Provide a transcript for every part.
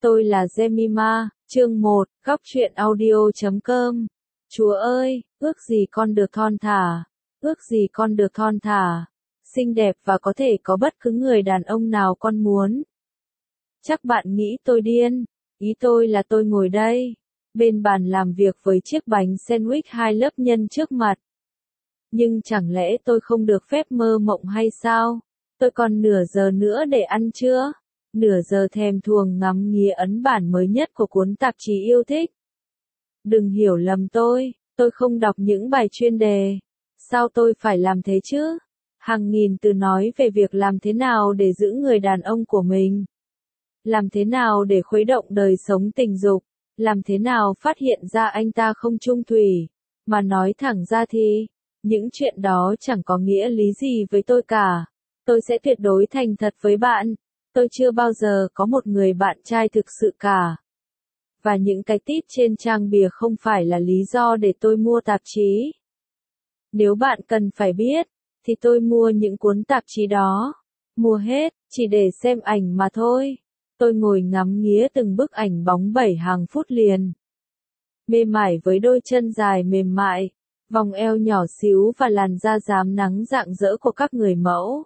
Tôi là Jemima, chương 1, góc truyện audio.com. Chúa ơi, ước gì con được thon thả, ước gì con được thon thả, xinh đẹp và có thể có bất cứ người đàn ông nào con muốn. Chắc bạn nghĩ tôi điên, ý tôi là tôi ngồi đây, bên bàn làm việc với chiếc bánh sandwich 2 lớp nhân trước mặt. Nhưng chẳng lẽ tôi không được phép mơ mộng hay sao? Tôi còn nửa giờ nữa để ăn trưa. Nửa giờ thèm thuồng ngắm nghía ấn bản mới nhất của cuốn tạp chí yêu thích. Đừng hiểu lầm tôi không đọc những bài chuyên đề. Sao tôi phải làm thế chứ? Hàng nghìn từ nói về việc làm thế nào để giữ người đàn ông của mình. Làm thế nào để khuấy động đời sống tình dục. Làm thế nào phát hiện ra anh ta không chung thủy. Mà nói thẳng ra thì, những chuyện đó chẳng có nghĩa lý gì với tôi cả. Tôi sẽ tuyệt đối thành thật với bạn. Tôi chưa bao giờ có một người bạn trai thực sự cả. Và những cái tít trên trang bìa không phải là lý do để tôi mua tạp chí. Nếu bạn cần phải biết, thì tôi mua những cuốn tạp chí đó. Mua hết, chỉ để xem ảnh mà thôi. Tôi ngồi ngắm nghía từng bức ảnh bóng 7 hàng phút liền. Mê mải với đôi chân dài mềm mại, vòng eo nhỏ xíu và làn da rám nắng rạng rỡ của các người mẫu.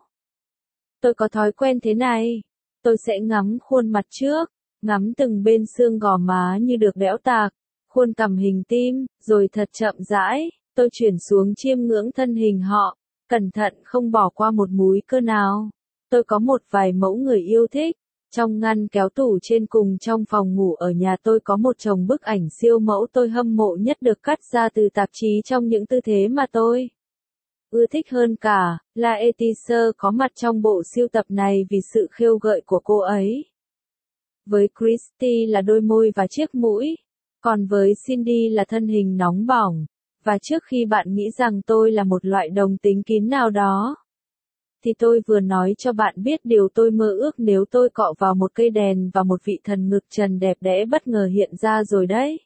Tôi có thói quen thế này. Tôi sẽ ngắm khuôn mặt trước, ngắm từng bên xương gò má như được đẽo tạc, khuôn cằm hình tim, rồi thật chậm rãi, tôi chuyển xuống chiêm ngưỡng thân hình họ, cẩn thận không bỏ qua một múi cơ nào. Tôi có một vài mẫu người yêu thích. Trong ngăn kéo tủ trên cùng trong phòng ngủ ở nhà tôi có một chồng bức ảnh siêu mẫu tôi hâm mộ nhất được cắt ra từ tạp chí trong những tư thế mà tôi ưa thích hơn cả, là Etiser có mặt trong bộ sưu tập này vì sự khêu gợi của cô ấy. Với Christy là đôi môi và chiếc mũi, còn với Cindy là thân hình nóng bỏng, và trước khi bạn nghĩ rằng tôi là một loại đồng tính kín nào đó, thì tôi vừa nói cho bạn biết điều tôi mơ ước nếu tôi cọ vào một cây đèn và một vị thần ngực trần đẹp đẽ bất ngờ hiện ra rồi đấy.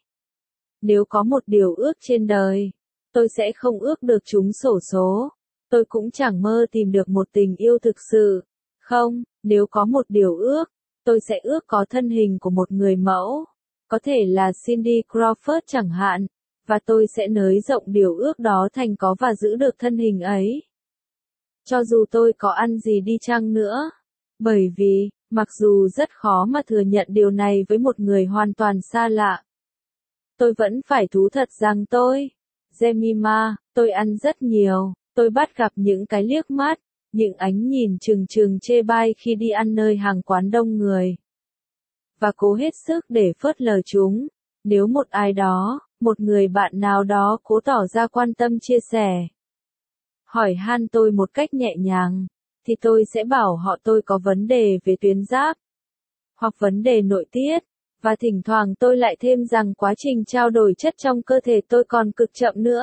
Nếu có một điều ước trên đời, tôi sẽ không ước được chúng xổ số. Tôi cũng chẳng mơ tìm được một tình yêu thực sự. Không, nếu có một điều ước, tôi sẽ ước có thân hình của một người mẫu. Có thể là Cindy Crawford chẳng hạn. Và tôi sẽ nới rộng điều ước đó thành có và giữ được thân hình ấy. Cho dù tôi có ăn gì đi chăng nữa. Bởi vì, mặc dù rất khó mà thừa nhận điều này với một người hoàn toàn xa lạ, tôi vẫn phải thú thật rằng Jemima, tôi ăn rất nhiều, tôi bắt gặp những cái liếc mắt, những ánh nhìn trừng trừng chê bai khi đi ăn nơi hàng quán đông người. Và cố hết sức để phớt lờ chúng. Nếu một ai đó, một người bạn nào đó cố tỏ ra quan tâm chia sẻ, hỏi han tôi một cách nhẹ nhàng, thì tôi sẽ bảo họ tôi có vấn đề về tuyến giáp, hoặc vấn đề nội tiết, và thỉnh thoảng tôi lại thêm rằng quá trình trao đổi chất trong cơ thể tôi còn cực chậm nữa.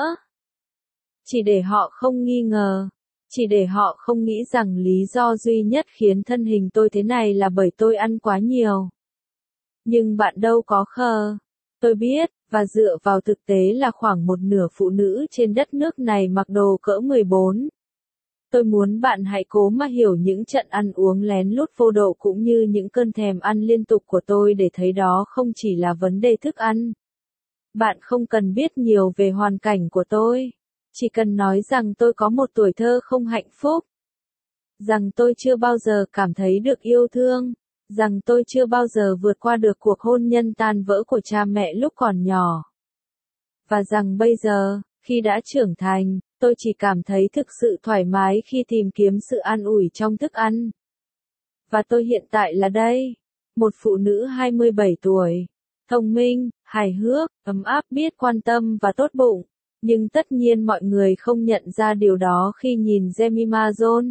Chỉ để họ không nghi ngờ, chỉ để họ không nghĩ rằng lý do duy nhất khiến thân hình tôi thế này là bởi tôi ăn quá nhiều. Nhưng bạn đâu có khờ. Tôi biết, và dựa vào thực tế là khoảng một nửa phụ nữ trên đất nước này mặc đồ cỡ 14. Tôi muốn bạn hãy cố mà hiểu những trận ăn uống lén lút vô độ cũng như những cơn thèm ăn liên tục của tôi để thấy đó không chỉ là vấn đề thức ăn. Bạn không cần biết nhiều về hoàn cảnh của tôi. Chỉ cần nói rằng tôi có một tuổi thơ không hạnh phúc. Rằng tôi chưa bao giờ cảm thấy được yêu thương. Rằng tôi chưa bao giờ vượt qua được cuộc hôn nhân tan vỡ của cha mẹ lúc còn nhỏ. Và rằng bây giờ, khi đã trưởng thành, tôi chỉ cảm thấy thực sự thoải mái khi tìm kiếm sự an ủi trong thức ăn. Và tôi hiện tại là đây, một phụ nữ 27 tuổi, thông minh, hài hước, ấm áp biết quan tâm và tốt bụng. Nhưng tất nhiên mọi người không nhận ra điều đó khi nhìn Jemima Jones.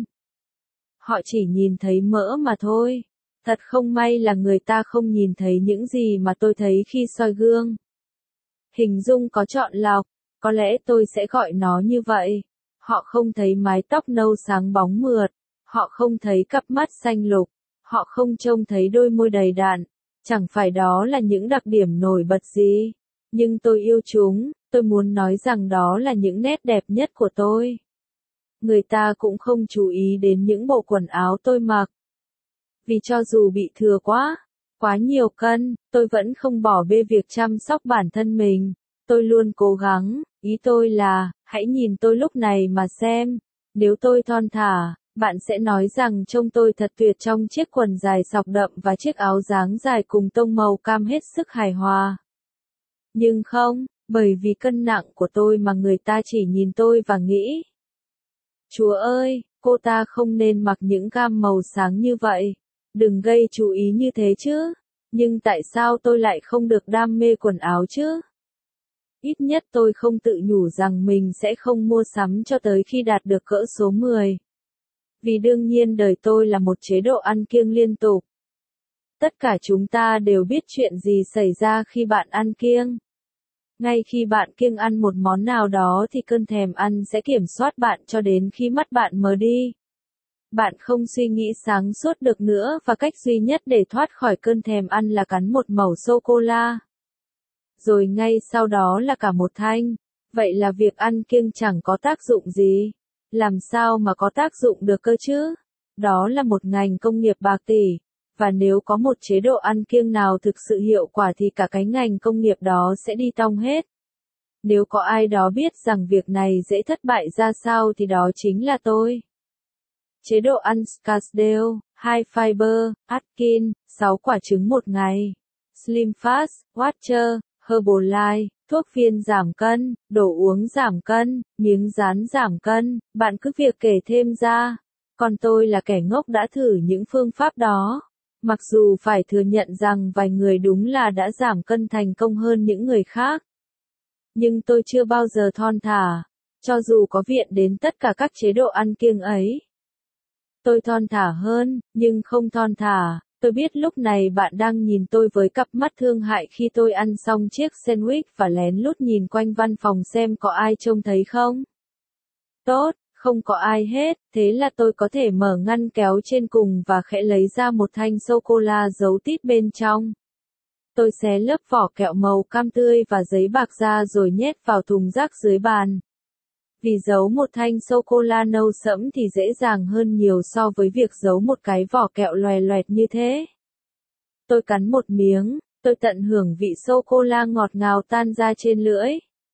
Họ chỉ nhìn thấy mỡ mà thôi. Thật không may là người ta không nhìn thấy những gì mà tôi thấy khi soi gương. Hình dung có chọn lọc, có lẽ tôi sẽ gọi nó như vậy. Họ không thấy mái tóc nâu sáng bóng mượt, họ không thấy cặp mắt xanh lục, họ không trông thấy đôi môi đầy đặn. Chẳng phải đó là những đặc điểm nổi bật gì, nhưng tôi yêu chúng, tôi muốn nói rằng đó là những nét đẹp nhất của tôi. Người ta cũng không chú ý đến những bộ quần áo tôi mặc. Vì cho dù bị thừa quá, Quá nhiều cân, tôi vẫn không bỏ bê việc chăm sóc bản thân mình. Tôi luôn cố gắng, ý tôi là, hãy nhìn tôi lúc này mà xem. Nếu tôi thon thả, bạn sẽ nói rằng trông tôi thật tuyệt trong chiếc quần dài sọc đậm và chiếc áo dáng dài cùng tông màu cam hết sức hài hòa. Nhưng không, bởi vì cân nặng của tôi mà người ta chỉ nhìn tôi và nghĩ. Chúa ơi, cô ta không nên mặc những gam màu sáng như vậy. Đừng gây chú ý như thế chứ. Nhưng tại sao tôi lại không được đam mê quần áo chứ? Ít nhất tôi không tự nhủ rằng mình sẽ không mua sắm cho tới khi đạt được cỡ số 10. Vì đương nhiên đời tôi là một chế độ ăn kiêng liên tục. Tất cả chúng ta đều biết chuyện gì xảy ra khi bạn ăn kiêng. Ngay khi bạn kiêng ăn một món nào đó thì cơn thèm ăn sẽ kiểm soát bạn cho đến khi mắt bạn mờ đi. Bạn không suy nghĩ sáng suốt được nữa và cách duy nhất để thoát khỏi cơn thèm ăn là cắn một mẩu sô-cô-la. Rồi ngay sau đó là cả một thanh. Vậy là việc ăn kiêng chẳng có tác dụng gì. Làm sao mà có tác dụng được cơ chứ? Đó là một ngành công nghiệp bạc tỷ. Và nếu có một chế độ ăn kiêng nào thực sự hiệu quả thì cả cái ngành công nghiệp đó sẽ đi tong hết. Nếu có ai đó biết rằng việc này dễ thất bại ra sao thì đó chính là tôi. Chế độ ăn Scarsdale, High Fiber, Atkins, 6 quả trứng một ngày. Slim Fast, Watcher, Herbalife, thuốc phiên giảm cân, đồ uống giảm cân, miếng dán giảm cân, bạn cứ việc kể thêm ra. Còn tôi là kẻ ngốc đã thử những phương pháp đó. Mặc dù phải thừa nhận rằng vài người đúng là đã giảm cân thành công hơn những người khác. Nhưng tôi chưa bao giờ thon thả, cho dù có viện đến tất cả các chế độ ăn kiêng ấy. Tôi thon thả hơn, nhưng không thon thả. Tôi biết lúc này bạn đang nhìn tôi với cặp mắt thương hại khi tôi ăn xong chiếc sandwich và lén lút nhìn quanh văn phòng xem có ai trông thấy không. Tốt, không có ai hết, thế là tôi có thể mở ngăn kéo trên cùng và khẽ lấy ra một thanh sô-cô-la giấu tít bên trong. Tôi xé lớp vỏ kẹo màu cam tươi và giấy bạc ra rồi nhét vào thùng rác dưới bàn. Vì giấu một thanh sô-cô-la nâu sẫm thì dễ dàng hơn nhiều so với việc giấu một cái vỏ kẹo loè loẹt như thế. Tôi cắn một miếng, tôi tận hưởng vị sô-cô-la ngọt ngào tan ra trên lưỡi.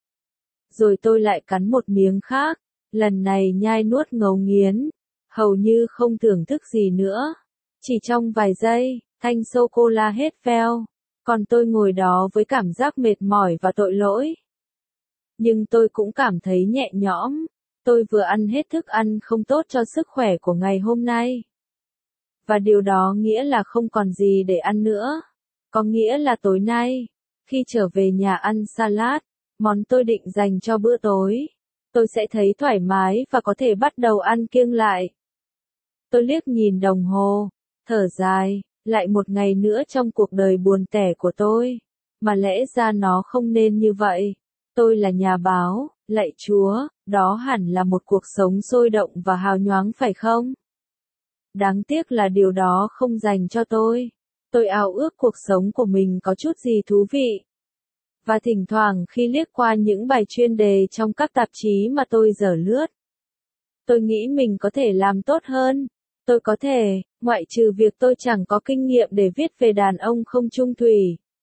Rồi tôi lại cắn một miếng khác, lần này nhai nuốt ngấu nghiến, hầu như không thưởng thức gì nữa. Chỉ trong vài giây, thanh sô-cô-la hết veo, còn tôi ngồi đó với cảm giác mệt mỏi và tội lỗi. Nhưng tôi cũng cảm thấy nhẹ nhõm, tôi vừa ăn hết thức ăn không tốt cho sức khỏe của ngày hôm nay. Và điều đó nghĩa là không còn gì để ăn nữa. Có nghĩa là tối nay, khi trở về nhà ăn salad, món tôi định dành cho bữa tối, tôi sẽ thấy thoải mái và có thể bắt đầu ăn kiêng lại. Tôi liếc nhìn đồng hồ, thở dài, lại một ngày nữa trong cuộc đời buồn tẻ của tôi. Mà lẽ ra nó không nên như vậy. Tôi là nhà báo, lạy Chúa, đó hẳn là một cuộc sống sôi động và hào nhoáng phải không? Đáng tiếc là điều đó không dành cho tôi. Tôi ao ước cuộc sống của mình có chút gì thú vị. Và thỉnh thoảng khi liếc qua những bài chuyên đề trong các tạp chí mà tôi dở lướt, tôi nghĩ mình có thể làm tốt hơn. Tôi có thể, ngoại trừ việc tôi chẳng có kinh nghiệm để viết về đàn ông không chung thủy.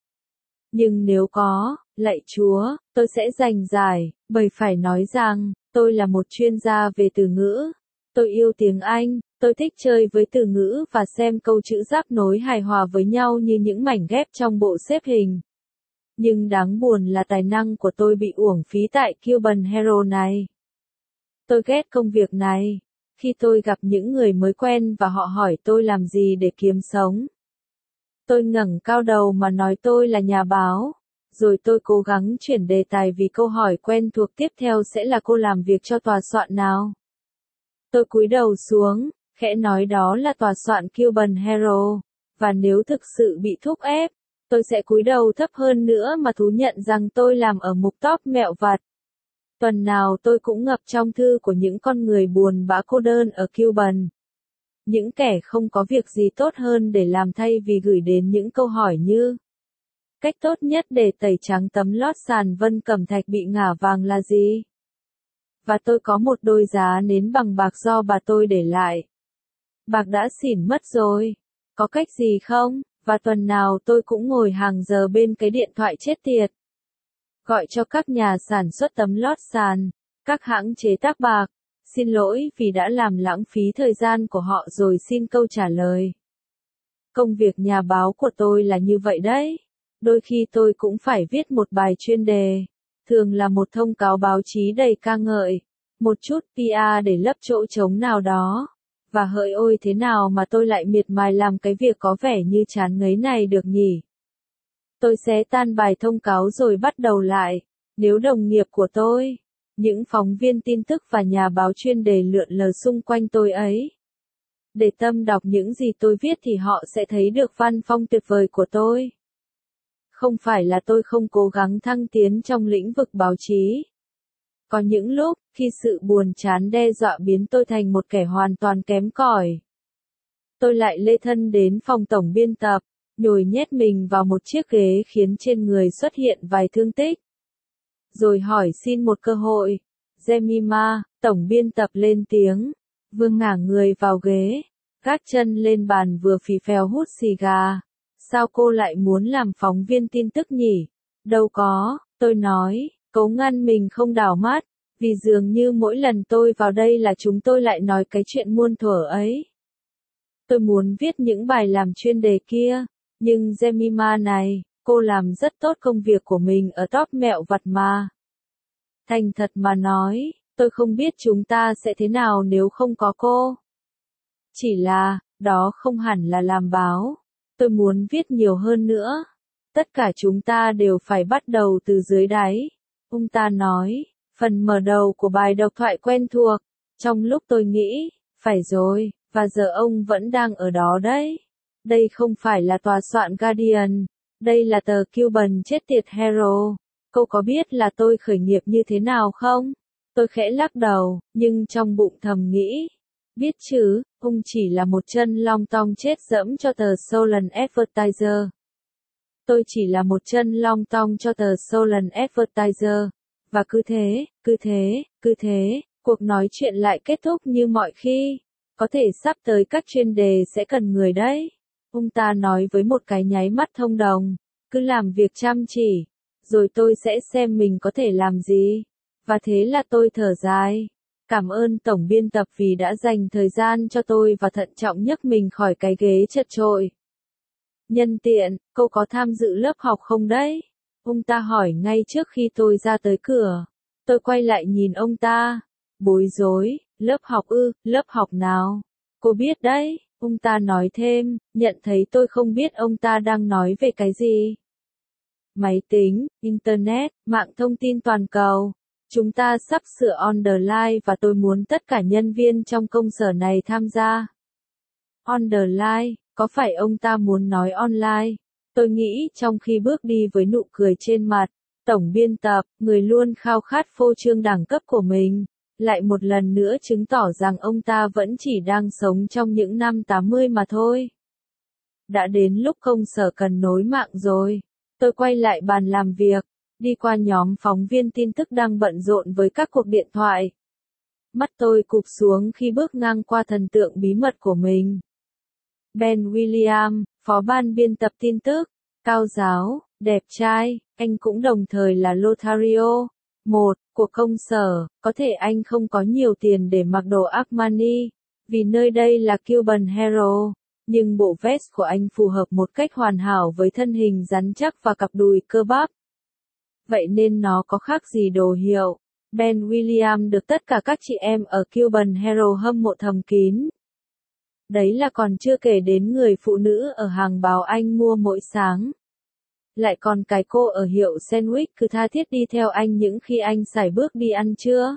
Nhưng nếu có, lạy Chúa, tôi sẽ giành giải, bởi phải nói rằng, tôi là một chuyên gia về từ ngữ. Tôi yêu tiếng Anh, tôi thích chơi với từ ngữ và xem câu chữ giáp nối hài hòa với nhau như những mảnh ghép trong bộ xếp hình. Nhưng đáng buồn là tài năng của tôi bị uổng phí tại Cuban Hero này. Tôi ghét công việc này. Khi tôi gặp những người mới quen và họ hỏi tôi làm gì để kiếm sống, tôi ngẩng cao đầu mà nói tôi là nhà báo. Rồi tôi cố gắng chuyển đề tài vì câu hỏi quen thuộc tiếp theo sẽ là cô làm việc cho tòa soạn nào. Tôi cúi đầu xuống, khẽ nói đó là tòa soạn Cuban Hero. Và nếu thực sự bị thúc ép, tôi sẽ cúi đầu thấp hơn nữa mà thú nhận rằng tôi làm ở mục top mẹo vặt. Tuần nào tôi cũng ngập trong thư của những con người buồn bã cô đơn ở Cuban. Những kẻ không có việc gì tốt hơn để làm thay vì gửi đến những câu hỏi như: cách tốt nhất để tẩy trắng tấm lót sàn vân cẩm thạch bị ngả vàng là gì? Và tôi có một đôi giá nến bằng bạc do bà tôi để lại. Bạc đã xỉn mất rồi. Có cách gì không? Và tuần nào tôi cũng ngồi hàng giờ bên cái điện thoại chết tiệt. Gọi cho các nhà sản xuất tấm lót sàn, các hãng chế tác bạc. Xin lỗi vì đã làm lãng phí thời gian của họ rồi xin câu trả lời. Công việc nhà báo của tôi là như vậy đấy. Đôi khi tôi cũng phải viết một bài chuyên đề. Thường là một thông cáo báo chí đầy ca ngợi. Một chút PR để lấp chỗ trống nào đó. Và hỡi ôi thế nào mà tôi lại miệt mài làm cái việc có vẻ như chán ngấy này được nhỉ? Tôi xé tan bài thông cáo rồi bắt đầu lại. Nếu đồng nghiệp của tôi, những phóng viên tin tức và nhà báo chuyên đề lượn lờ xung quanh tôi ấy, để tâm đọc những gì tôi viết thì họ sẽ thấy được văn phong tuyệt vời của tôi. Không phải là tôi không cố gắng thăng tiến trong lĩnh vực báo chí. Có những lúc, khi sự buồn chán đe dọa biến tôi thành một kẻ hoàn toàn kém cỏi, tôi lại lê thân đến phòng tổng biên tập, nhồi nhét mình vào một chiếc ghế khiến trên người xuất hiện vài thương tích. Rồi hỏi xin một cơ hội. Jemima, tổng biên tập lên tiếng. Vương ngả người vào ghế, gác chân lên bàn vừa phì phèo hút xì gà. Sao cô lại muốn làm phóng viên tin tức nhỉ? Đâu có, tôi nói, cố ngăn mình không đảo mắt, vì dường như mỗi lần tôi vào đây là chúng tôi lại nói cái chuyện muôn thuở ấy. Tôi muốn viết những bài làm chuyên đề kia, nhưng Jemima này, cô làm rất tốt công việc của mình ở top mẹo vặt mà. Thành thật mà nói, tôi không biết chúng ta sẽ thế nào nếu không có cô. Chỉ là, đó không hẳn là làm báo. Tôi muốn viết nhiều hơn nữa. Tất cả chúng ta đều phải bắt đầu từ dưới đáy. Ông ta nói, phần mở đầu của bài độc thoại quen thuộc. Trong lúc tôi nghĩ, phải rồi, và giờ ông vẫn đang ở đó đấy. Đây không phải là tòa soạn Guardian, đây là tờ Cuban chết tiệt Herald. Cô có biết là tôi khởi nghiệp như thế nào không? Tôi khẽ lắc đầu, nhưng trong bụng thầm nghĩ. Biết chứ, ông chỉ là một chân long tong chết dẫm cho tờ Southern Advertiser. Tôi chỉ là một chân long tong cho tờ Southern Advertiser. Và cứ thế, cuộc nói chuyện lại kết thúc như mọi khi. Có thể sắp tới các chuyên đề sẽ cần người đấy. Ông ta nói với một cái nháy mắt thông đồng. Cứ làm việc chăm chỉ. Rồi tôi sẽ xem mình có thể làm gì. Và thế là tôi thở dài. Cảm ơn tổng biên tập vì đã dành thời gian cho tôi và thận trọng nhấc mình khỏi cái ghế chật chội. Nhân tiện, cô có tham dự lớp học không đấy? Ông ta hỏi ngay trước khi tôi ra tới cửa. Tôi quay lại nhìn ông ta. Bối rối, lớp học ư, lớp học nào? Cô biết đấy, ông ta nói thêm, nhận thấy tôi không biết ông ta đang nói về cái gì. Máy tính, Internet, mạng thông tin toàn cầu. Chúng ta sắp sửa on the line và tôi muốn tất cả nhân viên trong công sở này tham gia. On the line, có phải ông ta muốn nói online? Tôi nghĩ trong khi bước đi với nụ cười trên mặt, tổng biên tập, người luôn khao khát phô trương đẳng cấp của mình, lại một lần nữa chứng tỏ rằng ông ta vẫn chỉ đang sống trong những năm 80 mà thôi. Đã đến lúc công sở cần nối mạng rồi. Tôi quay lại bàn làm việc, đi qua nhóm phóng viên tin tức đang bận rộn với các cuộc điện thoại. Mắt tôi cụp xuống khi bước ngang qua thần tượng bí mật của mình. Ben William, phó ban biên tập tin tức, cao giáo, đẹp trai, anh cũng đồng thời là Lothario. Một, của công sở, có thể anh không có nhiều tiền để mặc đồ Armani, vì nơi đây là Cuban Herald, nhưng bộ vest của anh phù hợp một cách hoàn hảo với thân hình rắn chắc và cặp đùi cơ bắp. Vậy nên nó có khác gì đồ hiệu. Ben William được tất cả các chị em ở Cuban Herald hâm mộ thầm kín. Đấy là còn chưa kể đến người phụ nữ ở hàng báo anh mua mỗi sáng. Lại còn cái cô ở hiệu sandwich cứ tha thiết đi theo anh những khi anh sải bước đi ăn trưa.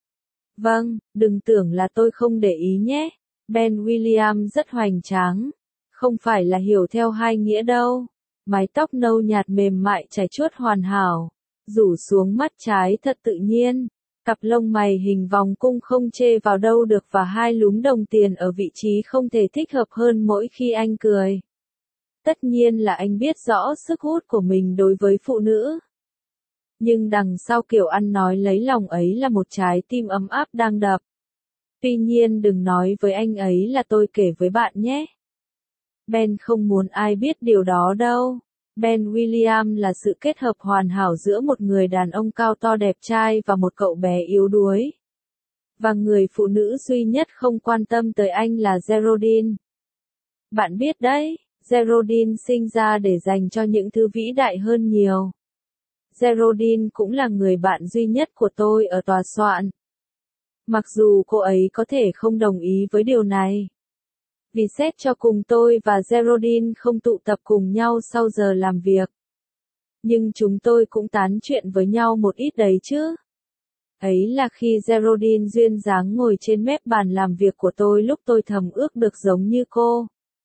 Vâng, đừng tưởng là tôi không để ý nhé. Ben William rất hoành tráng. Không phải là hiểu theo hai nghĩa đâu. Mái tóc nâu nhạt mềm mại chải chuốt hoàn hảo. Rủ xuống mắt trái thật tự nhiên. Cặp lông mày hình vòng cung không chê vào đâu được và hai lúm đồng tiền ở vị trí không thể thích hợp hơn mỗi khi anh cười. Tất nhiên là anh biết rõ sức hút của mình đối với phụ nữ. Nhưng đằng sau kiểu ăn nói lấy lòng ấy là một trái tim ấm áp đang đập. Tuy nhiên đừng nói với anh ấy là tôi kể với bạn nhé. Ben không muốn ai biết điều đó đâu. Ben William là sự kết hợp hoàn hảo giữa một người đàn ông cao to đẹp trai và một cậu bé yếu đuối. Và người phụ nữ duy nhất không quan tâm tới anh là Geraldine. Bạn biết đấy, Geraldine sinh ra để dành cho những thứ vĩ đại hơn nhiều. Geraldine cũng là người bạn duy nhất của tôi ở tòa soạn. Mặc dù cô ấy có thể không đồng ý với điều này. Vì xét cho cùng tôi và Geraldine không tụ tập cùng nhau sau giờ làm việc. Nhưng chúng tôi cũng tán chuyện với nhau một ít đấy chứ. Ấy là khi Geraldine duyên dáng ngồi trên mép bàn làm việc của tôi lúc tôi thầm ước được giống như cô.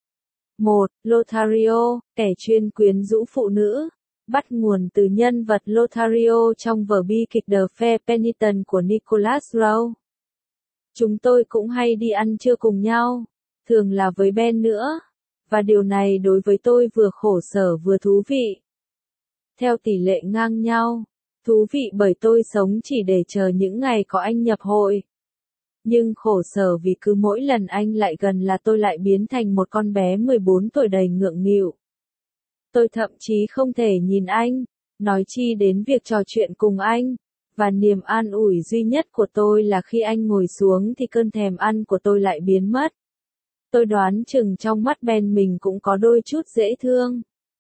1. Lothario, kẻ chuyên quyến rũ phụ nữ. Bắt nguồn từ nhân vật Lothario trong vở bi kịch The Fair Penitent của Nicholas Rowe. Chúng tôi cũng hay đi ăn trưa cùng nhau, thường là với Ben nữa. Và điều này đối với tôi vừa khổ sở vừa thú vị. Theo tỷ lệ ngang nhau. Thú vị bởi tôi sống chỉ để chờ những ngày có anh nhập hội. Nhưng khổ sở vì cứ mỗi lần anh lại gần là tôi lại biến thành một con bé 14 tuổi đầy ngượng nghịu. Tôi thậm chí không thể nhìn anh, nói chi đến việc trò chuyện cùng anh. Và niềm an ủi duy nhất của tôi là khi anh ngồi xuống thì cơn thèm ăn của tôi lại biến mất. Tôi đoán chừng trong mắt Ben mình cũng có đôi chút dễ thương.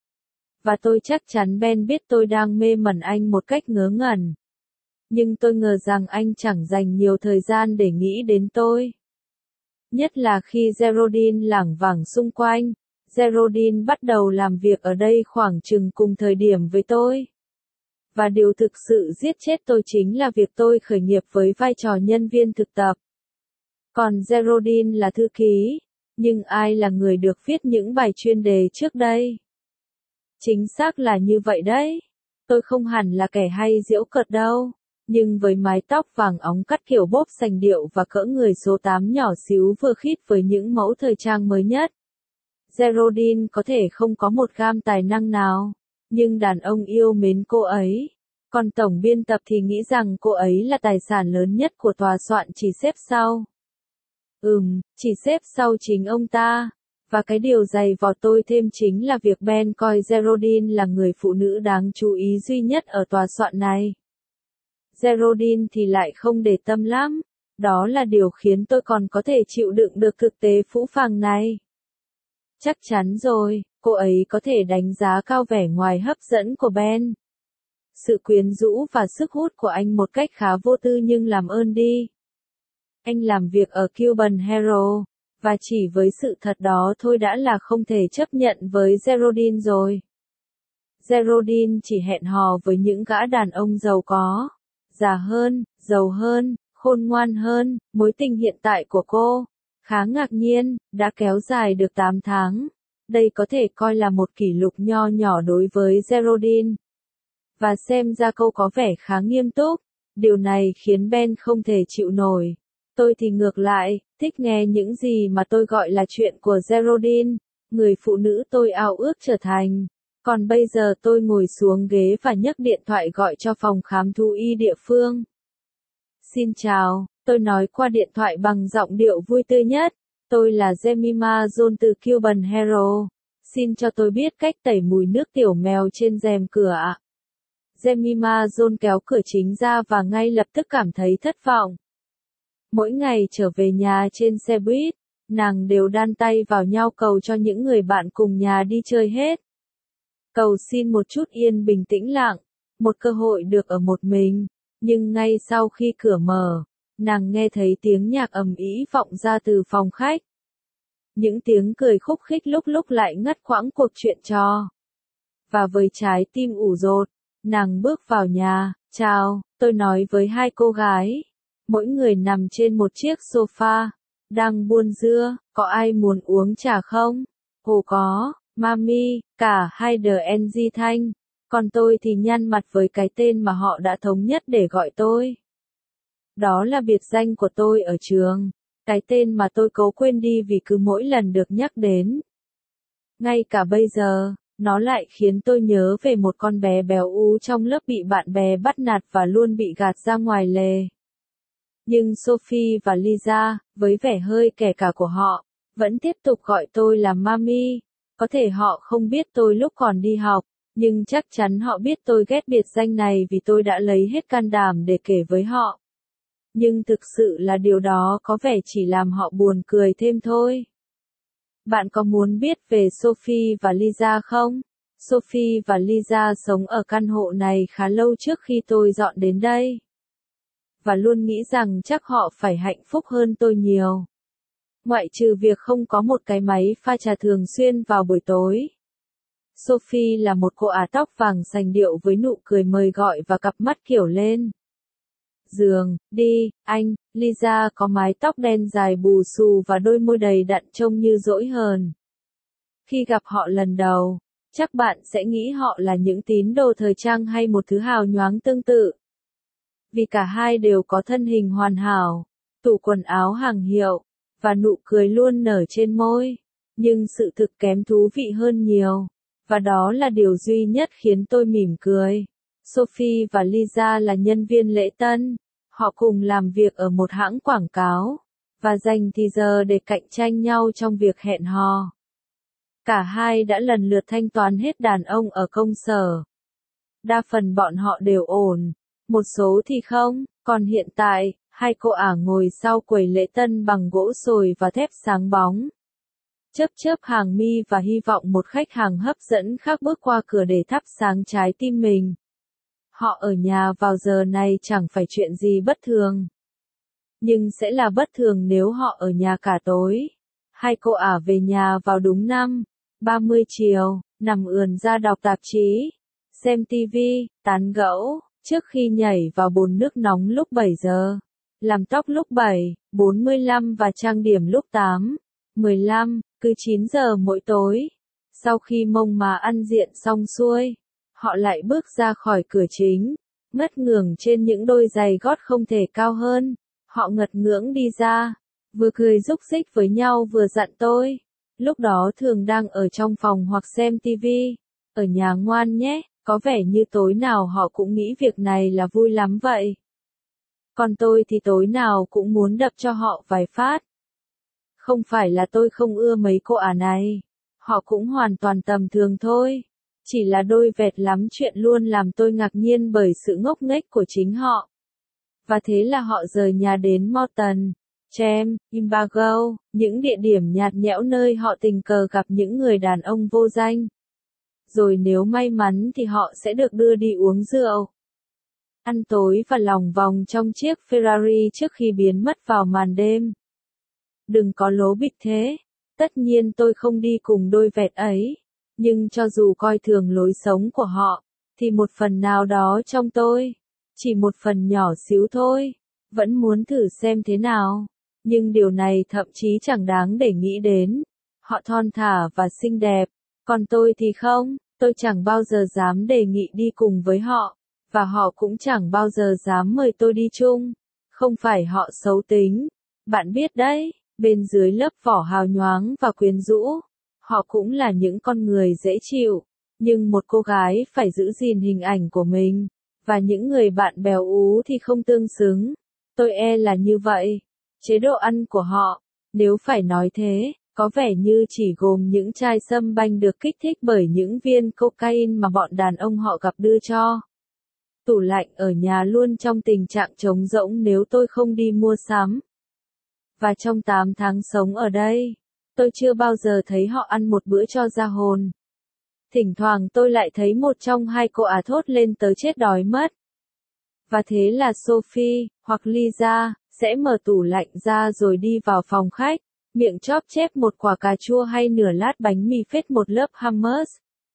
Và tôi chắc chắn Ben biết tôi đang mê mẩn anh một cách ngớ ngẩn. Nhưng tôi ngờ rằng anh chẳng dành nhiều thời gian để nghĩ đến tôi. Nhất là khi Geraldine lảng vảng xung quanh. Geraldine bắt đầu làm việc ở đây khoảng chừng cùng thời điểm với tôi. Và điều thực sự giết chết tôi chính là việc tôi khởi nghiệp với vai trò nhân viên thực tập. Còn Geraldine là thư ký. Nhưng ai là người được viết những bài chuyên đề trước đây? Chính xác là như vậy đấy. Tôi không hẳn là kẻ hay giễu cợt đâu. Nhưng với mái tóc vàng óng cắt kiểu bóp sành điệu và cỡ người số 8 nhỏ xíu vừa khít với những mẫu thời trang mới nhất. Geraldine có thể không có một gam tài năng nào. Nhưng đàn ông yêu mến cô ấy. Còn tổng biên tập thì nghĩ rằng cô ấy là tài sản lớn nhất của tòa soạn chỉ xếp sau. Chỉ xếp sau chính ông ta. Và cái điều dày vò tôi thêm chính là việc Ben coi Geraldine là người phụ nữ đáng chú ý duy nhất ở tòa soạn này. Geraldine thì lại không để tâm lắm. Đó là điều khiến tôi còn có thể chịu đựng được thực tế phũ phàng này. Chắc chắn rồi, cô ấy có thể đánh giá cao vẻ ngoài hấp dẫn của Ben. Sự quyến rũ và sức hút của anh một cách khá vô tư nhưng làm ơn đi. Anh làm việc ở Cuban Herald. Và chỉ với sự thật đó thôi đã là không thể chấp nhận với Geraldine rồi. Geraldine chỉ hẹn hò với những gã đàn ông giàu có, già hơn, giàu hơn, khôn ngoan hơn. Mối tình hiện tại của cô, khá ngạc nhiên, đã kéo dài được 8 tháng. Đây có thể coi là một kỷ lục nho nhỏ đối với Geraldine. Và xem ra cô có vẻ khá nghiêm túc. Điều này khiến Ben không thể chịu nổi. Tôi thì ngược lại, thích nghe những gì mà tôi gọi là chuyện của Geraldine, người phụ nữ tôi ao ước trở thành. Còn bây giờ tôi ngồi xuống ghế và nhấc điện thoại gọi cho phòng khám thú y địa phương. Xin chào, tôi nói qua điện thoại bằng giọng điệu vui tươi nhất. Tôi là Jemima Jones từ Cuban Herald. Xin cho tôi biết cách tẩy mùi nước tiểu mèo trên rèm cửa ạ. Jemima Jones kéo cửa chính ra và ngay lập tức cảm thấy thất vọng. Mỗi ngày trở về nhà trên xe buýt, nàng đều đan tay vào nhau cầu cho những người bạn cùng nhà đi chơi hết. Cầu xin một chút yên bình tĩnh lặng, một cơ hội được ở một mình. Nhưng ngay sau khi cửa mở, nàng nghe thấy tiếng nhạc ầm ĩ vọng ra từ phòng khách. Những tiếng cười khúc khích lúc lúc lại ngắt quãng cuộc chuyện trò. Và với trái tim ủ dột, nàng bước vào nhà. Chào, tôi nói với hai cô gái. Mỗi người nằm trên một chiếc sofa, đang buôn dưa. Có ai muốn uống trà không? Ồ có, Mami, cả hai NG thanh. Còn tôi thì nhăn mặt với cái tên mà họ đã thống nhất để gọi tôi. Đó là biệt danh của tôi ở trường. Cái tên mà tôi cố quên đi vì cứ mỗi lần được nhắc đến. Ngay cả bây giờ, nó lại khiến tôi nhớ về một con bé béo ú trong lớp bị bạn bè bắt nạt và luôn bị gạt ra ngoài lề. Nhưng Sophie và Lisa, với vẻ hơi kẻ cả của họ, vẫn tiếp tục gọi tôi là Mami. Có thể họ không biết tôi lúc còn đi học, nhưng chắc chắn họ biết tôi ghét biệt danh này vì tôi đã lấy hết can đảm để kể với họ. Nhưng thực sự là điều đó có vẻ chỉ làm họ buồn cười thêm thôi. Bạn có muốn biết về Sophie và Lisa không? Sophie và Lisa sống ở căn hộ này khá lâu trước khi tôi dọn đến đây. Và luôn nghĩ rằng chắc họ phải hạnh phúc hơn tôi nhiều. Ngoại trừ việc không có một cái máy pha trà thường xuyên vào buổi tối. Sophie là một cô ả tóc vàng sành điệu với nụ cười mời gọi và cặp mắt kiểu lên giường, đi, anh. Lisa có mái tóc đen dài bù xù và đôi môi đầy đặn trông như dỗi hờn. Khi gặp họ lần đầu, chắc bạn sẽ nghĩ họ là những tín đồ thời trang hay một thứ hào nhoáng tương tự. Vì cả hai đều có thân hình hoàn hảo, tủ quần áo hàng hiệu, và nụ cười luôn nở trên môi. Nhưng sự thực kém thú vị hơn nhiều. Và đó là điều duy nhất khiến tôi mỉm cười. Sophie và Lisa là nhân viên lễ tân. Họ cùng làm việc ở một hãng quảng cáo. Và dành thì giờ để cạnh tranh nhau trong việc hẹn hò. Cả hai đã lần lượt thanh toán hết đàn ông ở công sở. Đa phần bọn họ đều ổn. Một số thì không. Còn hiện tại, hai cô ả ngồi sau quầy lễ tân bằng gỗ sồi và thép sáng bóng. Chớp chớp hàng mi và hy vọng một khách hàng hấp dẫn khác bước qua cửa để thắp sáng trái tim mình. Họ ở nhà vào giờ này chẳng phải chuyện gì bất thường. Nhưng sẽ là bất thường nếu họ ở nhà cả tối. Hai cô ả về nhà vào đúng 5:30 chiều, nằm ườn ra đọc tạp chí, xem tivi, tán gẫu, trước khi nhảy vào bồn nước nóng lúc 7 giờ. Làm tóc lúc 7:45 và trang điểm lúc 8:15, cứ 9 giờ mỗi tối. Sau khi mông má ăn diện xong xuôi, họ lại bước ra khỏi cửa chính, ngất ngưởng trên những đôi giày gót không thể cao hơn. Họ ngật ngưỡng đi ra, vừa cười rúc rích với nhau vừa dặn tôi. Lúc đó thường đang ở trong phòng hoặc xem tivi. Ở nhà ngoan nhé, có vẻ như tối nào họ cũng nghĩ việc này là vui lắm vậy. Còn tôi thì tối nào cũng muốn đập cho họ vài phát. Không phải là tôi không ưa mấy cô ả này. Họ cũng hoàn toàn tầm thường thôi. Chỉ là đôi vẹt lắm chuyện luôn làm tôi ngạc nhiên bởi sự ngốc nghếch của chính họ. Và thế là họ rời nhà đến Morton, Chem, Imbago, những địa điểm nhạt nhẽo nơi họ tình cờ gặp những người đàn ông vô danh. Rồi nếu may mắn thì họ sẽ được đưa đi uống rượu, ăn tối và lòng vòng trong chiếc Ferrari trước khi biến mất vào màn đêm. Đừng có lố bịch thế. Tất nhiên tôi không đi cùng đôi vẹt ấy. Nhưng cho dù coi thường lối sống của họ, thì một phần nào đó trong tôi, chỉ một phần nhỏ xíu thôi, vẫn muốn thử xem thế nào. Nhưng điều này thậm chí chẳng đáng để nghĩ đến. Họ thon thả và xinh đẹp, còn tôi thì không, tôi chẳng bao giờ dám đề nghị đi cùng với họ, và họ cũng chẳng bao giờ dám mời tôi đi chung. Không phải họ xấu tính, bạn biết đấy, bên dưới lớp vỏ hào nhoáng và quyến rũ, họ cũng là những con người dễ chịu. Nhưng một cô gái phải giữ gìn hình ảnh của mình, và những người bạn bèo ú thì không tương xứng. Tôi e là như vậy. Chế độ ăn của họ, nếu phải nói thế, có vẻ như chỉ gồm những chai sâm banh được kích thích bởi những viên cocaine mà bọn đàn ông họ gặp đưa cho. Tủ lạnh ở nhà luôn trong tình trạng trống rỗng nếu tôi không đi mua sắm. Và trong 8 tháng sống ở đây, tôi chưa bao giờ thấy họ ăn một bữa cho ra hồn. Thỉnh thoảng tôi lại thấy một trong hai cô ả thốt lên tớ chết đói mất. Và thế là Sophie, hoặc Lisa, sẽ mở tủ lạnh ra rồi đi vào phòng khách, miệng chóp chép một quả cà chua hay nửa lát bánh mì phết một lớp hummus.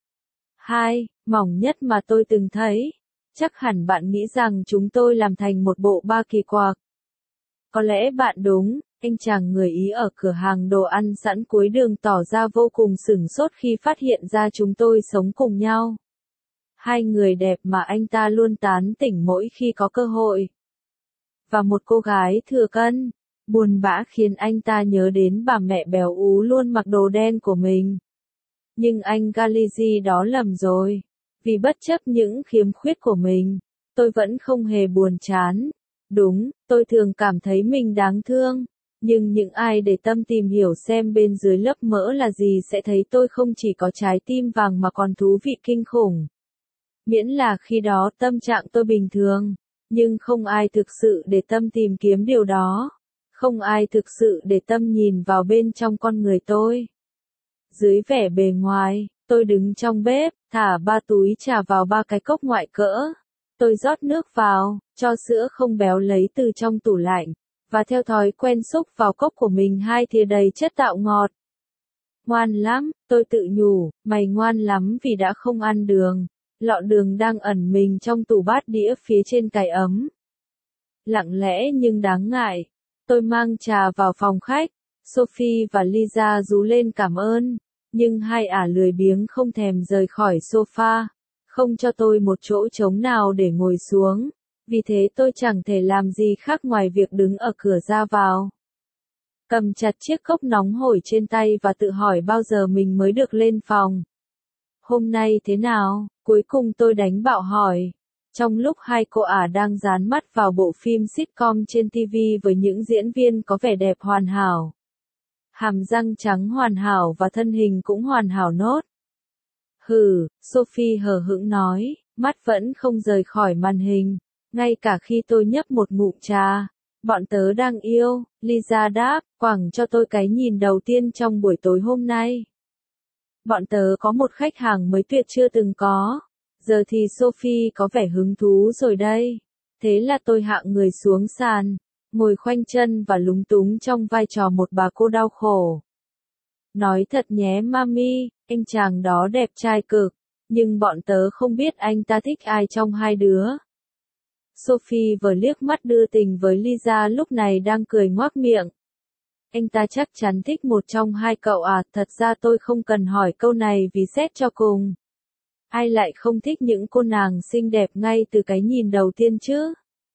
2. Mỏng nhất mà tôi từng thấy. Chắc hẳn bạn nghĩ rằng chúng tôi làm thành một bộ ba kỳ quặc. Có lẽ bạn đúng, anh chàng người Ý ở cửa hàng đồ ăn sẵn cuối đường tỏ ra vô cùng sửng sốt khi phát hiện ra chúng tôi sống cùng nhau. Hai người đẹp mà anh ta luôn tán tỉnh mỗi khi có cơ hội. Và một cô gái thừa cân, buồn bã khiến anh ta nhớ đến bà mẹ bèo ú luôn mặc đồ đen của mình. Nhưng anh Galizzi đó lầm rồi. Vì bất chấp những khiếm khuyết của mình, tôi vẫn không hề buồn chán. Đúng, tôi thường cảm thấy mình đáng thương. Nhưng những ai để tâm tìm hiểu xem bên dưới lớp mỡ là gì sẽ thấy tôi không chỉ có trái tim vàng mà còn thú vị kinh khủng. Miễn là khi đó tâm trạng tôi bình thường, nhưng không ai thực sự để tâm tìm kiếm điều đó. Không ai thực sự để tâm nhìn vào bên trong con người tôi. Dưới vẻ bề ngoài, tôi đứng trong bếp, thả 3 túi trà vào 3 cái cốc ngoại cỡ. Tôi rót nước vào, cho sữa không béo lấy từ trong tủ lạnh, và theo thói quen xúc vào cốc của mình 2 thìa đầy chất tạo ngọt. Ngoan lắm, tôi tự nhủ, mày ngoan lắm vì đã không ăn đường. Lọ đường đang ẩn mình trong tủ bát đĩa phía trên cái ấm. Lặng lẽ nhưng đáng ngại, tôi mang trà vào phòng khách. Sophie và Lisa rú lên cảm ơn, nhưng hai ả lười biếng không thèm rời khỏi sofa, không cho tôi một chỗ trống nào để ngồi xuống, vì thế tôi chẳng thể làm gì khác ngoài việc đứng ở cửa ra vào. Cầm chặt chiếc cốc nóng hổi trên tay và tự hỏi bao giờ mình mới được lên phòng. Hôm nay thế nào? Cuối cùng tôi đánh bạo hỏi. Trong lúc hai cô ả đang dán mắt vào bộ phim sitcom trên TV với những diễn viên có vẻ đẹp hoàn hảo. Hàm răng trắng hoàn hảo và thân hình cũng hoàn hảo nốt. Hừ, Sophie hờ hững nói, mắt vẫn không rời khỏi màn hình, ngay cả khi tôi nhấp một ngụm trà. Bọn tớ đang yêu, Lisa đáp, quẳng cho tôi cái nhìn đầu tiên trong buổi tối hôm nay. Bọn tớ có một khách hàng mới tuyệt chưa từng có. Giờ thì Sophie có vẻ hứng thú rồi đây. Thế là tôi hạ người xuống sàn, ngồi khoanh chân và lúng túng trong vai trò một bà cô đau khổ. Nói thật nhé mami, anh chàng đó đẹp trai cực, nhưng bọn tớ không biết anh ta thích ai trong hai đứa. Sophie vừa liếc mắt đưa tình với Lisa lúc này đang cười ngoác miệng. Anh ta chắc chắn thích một trong hai cậu à, thật ra tôi không cần hỏi câu này vì xét cho cùng. Ai lại không thích những cô nàng xinh đẹp ngay từ cái nhìn đầu tiên chứ?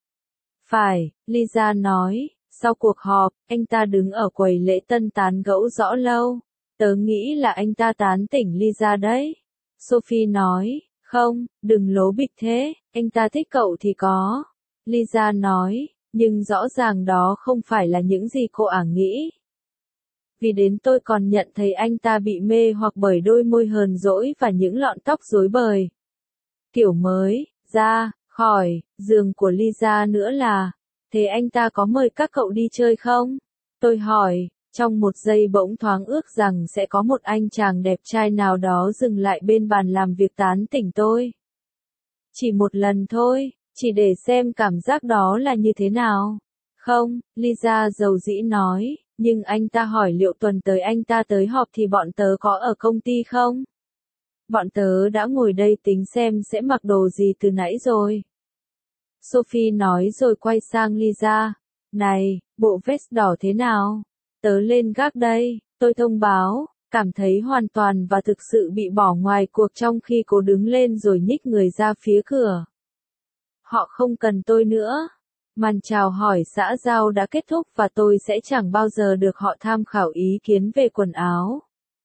Phải, Lisa nói, sau cuộc họp, anh ta đứng ở quầy lễ tân tán gẫu rõ lâu. Tớ nghĩ là anh ta tán tỉnh Lisa đấy. Sophie nói, không, đừng lố bịch thế, anh ta thích cậu thì có. Lisa nói, nhưng rõ ràng đó không phải là những gì cô ả nghĩ. Vì đến tôi còn nhận thấy anh ta bị mê hoặc bởi đôi môi hờn dỗi và những lọn tóc rối bời. Kiểu mới, ra, khỏi, giường của Lisa nữa là, thế anh ta có mời các cậu đi chơi không? Tôi hỏi, trong một giây bỗng thoáng ước rằng sẽ có một anh chàng đẹp trai nào đó dừng lại bên bàn làm việc tán tỉnh tôi. Chỉ một lần thôi, chỉ để xem cảm giác đó là như thế nào. Không, Lisa dầu dĩ nói, nhưng anh ta hỏi liệu tuần tới anh ta tới họp thì bọn tớ có ở công ty không? Bọn tớ đã ngồi đây tính xem sẽ mặc đồ gì từ nãy rồi. Sophie nói rồi quay sang Lisa. Này, bộ vest đỏ thế nào? Tớ lên gác đây, tôi thông báo, cảm thấy hoàn toàn và thực sự bị bỏ ngoài cuộc trong khi cô đứng lên rồi nhích người ra phía cửa. Họ không cần tôi nữa. Màn chào hỏi xã giao đã kết thúc và tôi sẽ chẳng bao giờ được họ tham khảo ý kiến về quần áo.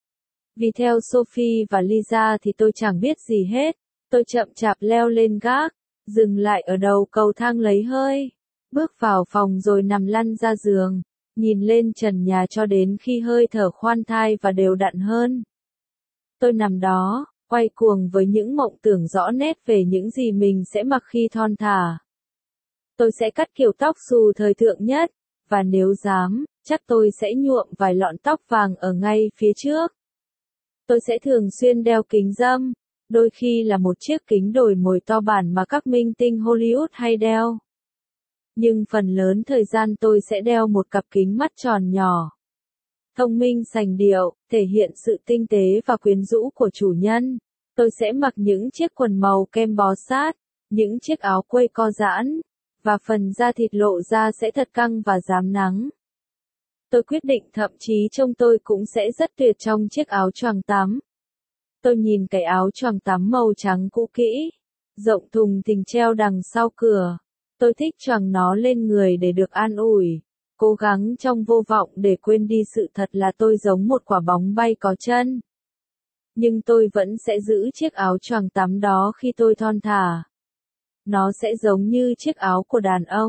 Vì theo Sophie và Lisa thì tôi chẳng biết gì hết. Tôi chậm chạp leo lên gác, dừng lại ở đầu cầu thang lấy hơi, bước vào phòng rồi nằm lăn ra giường, nhìn lên trần nhà cho đến khi hơi thở khoan thai và đều đặn hơn. Tôi nằm đó, quay cuồng với những mộng tưởng rõ nét về những gì mình sẽ mặc khi thon thả. Tôi sẽ cắt kiểu tóc xù thời thượng nhất, và nếu dám, chắc tôi sẽ nhuộm vài lọn tóc vàng ở ngay phía trước. Tôi sẽ thường xuyên đeo kính râm, đôi khi là một chiếc kính đồi mồi to bản mà các minh tinh Hollywood hay đeo. Nhưng phần lớn thời gian tôi sẽ đeo một cặp kính mắt tròn nhỏ. Thông minh sành điệu, thể hiện sự tinh tế và quyến rũ của chủ nhân. Tôi sẽ mặc những chiếc quần màu kem bó sát, những chiếc áo quây co giãn, và phần da thịt lộ ra sẽ thật căng và rám nắng. Tôi quyết định thậm chí trông tôi cũng sẽ rất tuyệt trong chiếc áo choàng tắm. Tôi nhìn cái áo choàng tắm màu trắng cũ kỹ, rộng thùng thình treo đằng sau cửa. Tôi thích choàng nó lên người để được an ủi, cố gắng trong vô vọng để quên đi sự thật là tôi giống một quả bóng bay có chân. Nhưng tôi vẫn sẽ giữ chiếc áo choàng tắm đó khi tôi thon thả. Nó sẽ giống như chiếc áo của đàn ông.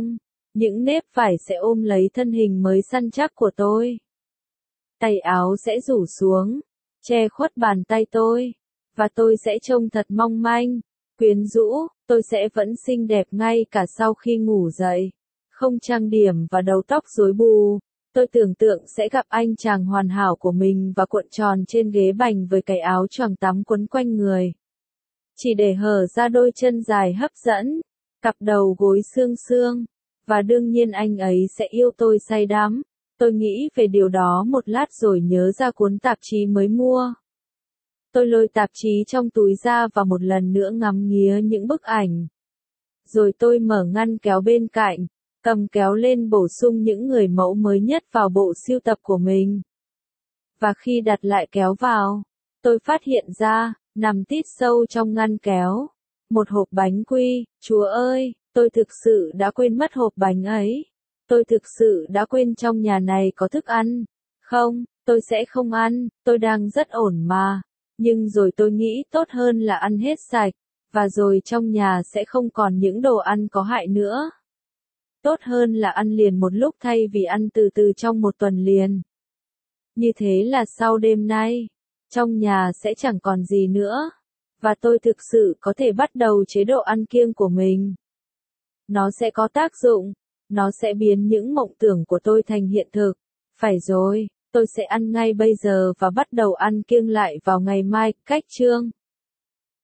Những nếp vải sẽ ôm lấy thân hình mới săn chắc của tôi. Tay áo sẽ rủ xuống, che khuất bàn tay tôi, và tôi sẽ trông thật mong manh, quyến rũ, tôi sẽ vẫn xinh đẹp ngay cả sau khi ngủ dậy. Không trang điểm và đầu tóc rối bù, tôi tưởng tượng sẽ gặp anh chàng hoàn hảo của mình và cuộn tròn trên ghế bành với cái áo choàng tắm quấn quanh người. Chỉ để hở ra đôi chân dài hấp dẫn, cặp đầu gối xương xương, và đương nhiên anh ấy sẽ yêu tôi say đắm. Tôi nghĩ về điều đó một lát rồi nhớ ra cuốn tạp chí mới mua. Tôi lôi tạp chí trong túi ra và một lần nữa ngắm nghía những bức ảnh. Rồi tôi mở ngăn kéo bên cạnh, cầm kéo lên bổ sung những người mẫu mới nhất vào bộ sưu tập của mình. Và khi đặt lại kéo vào, tôi phát hiện ra, nằm tít sâu trong ngăn kéo, một hộp bánh quy. Chúa ơi, tôi thực sự đã quên mất hộp bánh ấy. Tôi thực sự đã quên trong nhà này có thức ăn. Không, tôi sẽ không ăn, tôi đang rất ổn mà. Nhưng rồi tôi nghĩ tốt hơn là ăn hết sạch, và rồi trong nhà sẽ không còn những đồ ăn có hại nữa. Tốt hơn là ăn liền một lúc thay vì ăn từ từ trong một tuần liền. Như thế là sau đêm nay, trong nhà sẽ chẳng còn gì nữa, và tôi thực sự có thể bắt đầu chế độ ăn kiêng của mình. Nó sẽ có tác dụng, nó sẽ biến những mộng tưởng của tôi thành hiện thực. Phải rồi, tôi sẽ ăn ngay bây giờ và bắt đầu ăn kiêng lại vào ngày mai. Cách chương